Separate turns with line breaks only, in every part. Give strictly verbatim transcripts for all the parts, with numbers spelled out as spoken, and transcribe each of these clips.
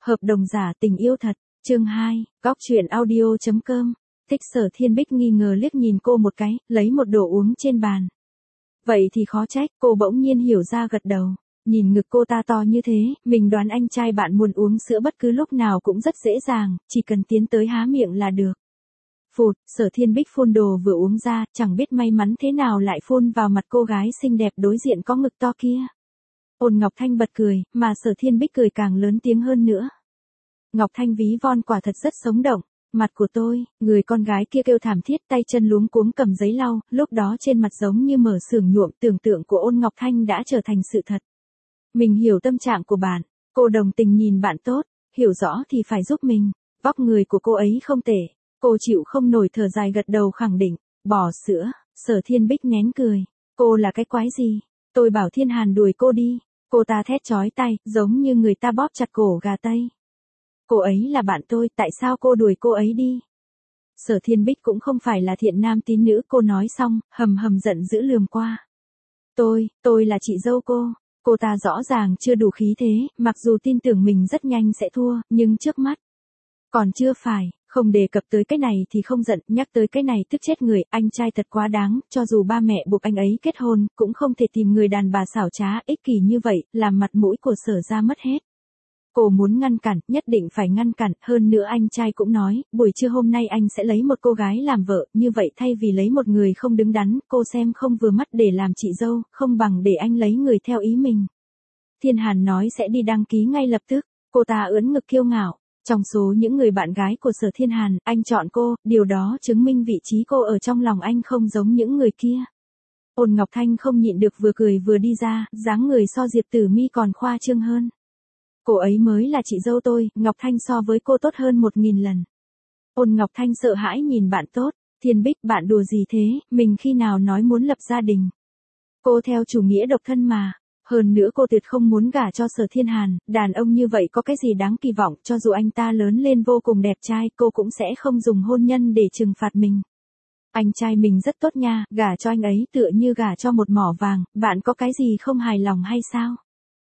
Hợp đồng giả tình yêu thật, chương hai, góc truyện audio chấm com. Thích Sở Thiên Bích nghi ngờ liếc nhìn cô một cái, lấy một đồ uống trên bàn. Vậy thì khó trách, cô bỗng nhiên hiểu ra gật đầu. Nhìn ngực cô ta to như thế, mình đoán anh trai bạn muốn uống sữa bất cứ lúc nào cũng rất dễ dàng, chỉ cần tiến tới há miệng là được. Phụt, Sở Thiên Bích phun đồ vừa uống ra, chẳng biết may mắn thế nào lại phun vào mặt cô gái xinh đẹp đối diện có ngực to kia. Ôn Ngọc Thanh bật cười, mà Sở Thiên Bích cười càng lớn tiếng hơn nữa. Ngọc Thanh ví von quả thật rất sống động. Mặt của tôi, người con gái kia kêu thảm thiết, tay chân luống cuống cầm giấy lau, lúc đó trên mặt giống như mở xưởng nhuộm, tưởng tượng của Ôn Ngọc Thanh đã trở thành sự thật. Mình hiểu tâm trạng của bạn, cô đồng tình nhìn bạn tốt, hiểu rõ thì phải giúp mình, vóc người của cô ấy không tệ, cô chịu không nổi thở dài gật đầu khẳng định, bỏ sữa, Sở Thiên Bích nén cười, cô là cái quái gì, tôi bảo Thiên Hàn đuổi cô đi, cô ta thét chói tai, giống như người ta bóp chặt cổ gà tây. Cô ấy là bạn tôi, tại sao cô đuổi cô ấy đi? Sở Thiên Bích cũng không phải là thiện nam tín nữ, cô nói xong, hầm hầm giận dữ lườm qua. Tôi, tôi là chị dâu cô. Cô ta rõ ràng chưa đủ khí thế, mặc dù tin tưởng mình rất nhanh sẽ thua, nhưng trước mắt. Còn chưa phải, không đề cập tới cái này thì không giận, nhắc tới cái này tức chết người, anh trai thật quá đáng, cho dù ba mẹ buộc anh ấy kết hôn, cũng không thể tìm người đàn bà xảo trá, ích kỷ như vậy, làm mặt mũi của Sở ra mất hết. Cô muốn ngăn cản, nhất định phải ngăn cản, hơn nữa anh trai cũng nói, buổi trưa hôm nay anh sẽ lấy một cô gái làm vợ, như vậy thay vì lấy một người không đứng đắn, cô xem không vừa mắt để làm chị dâu, không bằng để anh lấy người theo ý mình. Thiên Hàn nói sẽ đi đăng ký ngay lập tức, cô ta ưỡn ngực kiêu ngạo, trong số những người bạn gái của Sở Thiên Hàn, anh chọn cô, điều đó chứng minh vị trí cô ở trong lòng anh không giống những người kia. Ôn Ngọc Thanh không nhịn được vừa cười vừa đi ra, dáng người so Diệp Tử Mi còn khoa trương hơn. Cô ấy mới là chị dâu tôi, Ngọc Thanh so với cô tốt hơn một nghìn lần. Ôn Ngọc Thanh sợ hãi nhìn bạn tốt, Thiên Bích bạn đùa gì thế, mình khi nào nói muốn lập gia đình. Cô theo chủ nghĩa độc thân mà, hơn nữa cô tuyệt không muốn gả cho Sở Thiên Hàn, đàn ông như vậy có cái gì đáng kỳ vọng, cho dù anh ta lớn lên vô cùng đẹp trai, cô cũng sẽ không dùng hôn nhân để trừng phạt mình. Anh trai mình rất tốt nha, gả cho anh ấy tựa như gả cho một mỏ vàng, bạn có cái gì không hài lòng hay sao?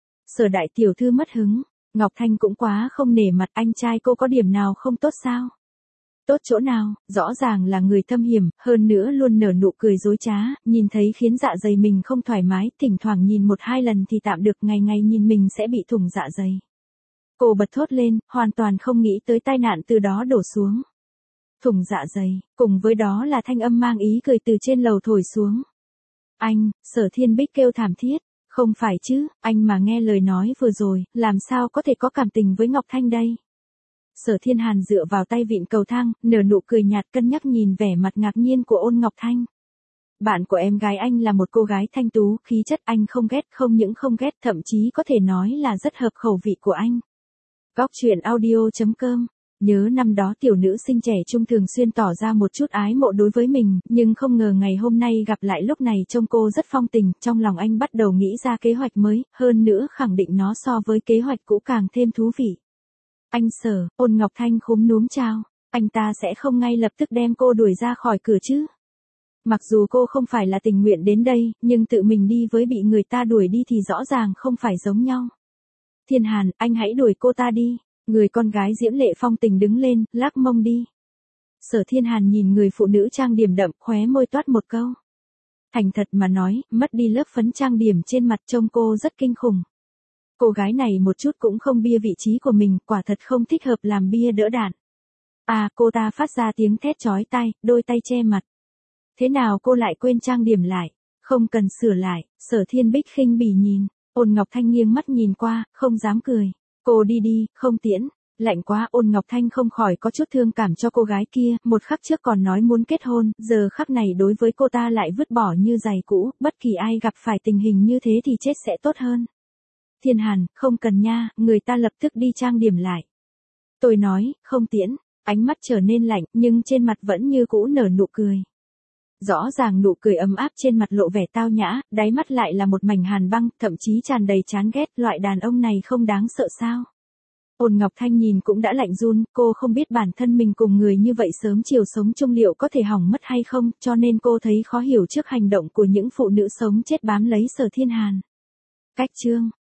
Sở đại tiểu thư mất hứng, Ngọc Thanh cũng quá không nể mặt, anh trai cô có điểm nào không tốt sao? Tốt chỗ nào, rõ ràng là người thâm hiểm, hơn nữa luôn nở nụ cười dối trá, nhìn thấy khiến dạ dày mình không thoải mái, thỉnh thoảng nhìn một hai lần thì tạm được, ngày ngày nhìn mình sẽ bị thủng dạ dày. Cô bật thốt lên, hoàn toàn không nghĩ tới tai nạn từ đó đổ xuống. Thủng dạ dày, cùng với đó là thanh âm mang ý cười từ trên lầu thổi xuống. Anh, Sở Thiên Bích kêu thảm thiết. Không phải chứ, anh mà nghe lời nói vừa rồi, làm sao có thể có cảm tình với Ngọc Thanh đây? Sở Thiên Hàn dựa vào tay vịn cầu thang, nở nụ cười nhạt cân nhắc nhìn vẻ mặt ngạc nhiên của Ôn Ngọc Thanh. Bạn của em gái anh là một cô gái thanh tú, khí chất anh không ghét, không những không ghét, thậm chí có thể nói là rất hợp khẩu vị của anh. Góc truyện audio chấm com. Nhớ năm đó tiểu nữ sinh trẻ trung thường xuyên tỏ ra một chút ái mộ đối với mình, nhưng không ngờ ngày hôm nay gặp lại lúc này trông cô rất phong tình, trong lòng anh bắt đầu nghĩ ra kế hoạch mới, hơn nữa khẳng định nó so với kế hoạch cũ càng thêm thú vị. Anh Sở, Ôn Ngọc Thanh khúm núm chào, anh ta sẽ không ngay lập tức đem cô đuổi ra khỏi cửa chứ? Mặc dù cô không phải là tình nguyện đến đây, nhưng tự mình đi với bị người ta đuổi đi thì rõ ràng không phải giống nhau. Thiên Hàn, anh hãy đuổi cô ta đi. Người con gái diễm lệ phong tình đứng lên, lắc mông đi. Sở Thiên Hàn nhìn người phụ nữ trang điểm đậm, khóe môi toát một câu. Thành thật mà nói, mất đi lớp phấn trang điểm trên mặt trông cô rất kinh khủng. Cô gái này một chút cũng không bia vị trí của mình, quả thật không thích hợp làm bia đỡ đạn. À, cô ta phát ra tiếng thét chói tai, đôi tay che mặt. Thế nào cô lại quên trang điểm lại? Không cần sửa lại, Sở Thiên Bích khinh bỉ nhìn. Ôn Ngọc Thanh nghiêng mắt nhìn qua, không dám cười. Cô đi đi, không tiễn. Lạnh quá, Ôn Ngọc Thanh không khỏi có chút thương cảm cho cô gái kia, một khắc trước còn nói muốn kết hôn, giờ khắc này đối với cô ta lại vứt bỏ như giày cũ, bất kỳ ai gặp phải tình hình như thế thì chết sẽ tốt hơn. Thiên Hàn, không cần nha, người ta lập tức đi trang điểm lại. Tôi nói, không tiễn, ánh mắt trở nên lạnh, nhưng trên mặt vẫn như cũ nở nụ cười. Rõ ràng nụ cười ấm áp trên mặt lộ vẻ tao nhã, đáy mắt lại là một mảnh hàn băng, thậm chí tràn đầy chán ghét, loại đàn ông này không đáng sợ sao? Ôn Ngọc Thanh nhìn cũng đã lạnh run, cô không biết bản thân mình cùng người như vậy sớm chiều sống chung liệu có thể hỏng mất hay không, cho nên cô thấy khó hiểu trước hành động của những phụ nữ sống chết bám lấy Sở Thiên Hàn. Cách chương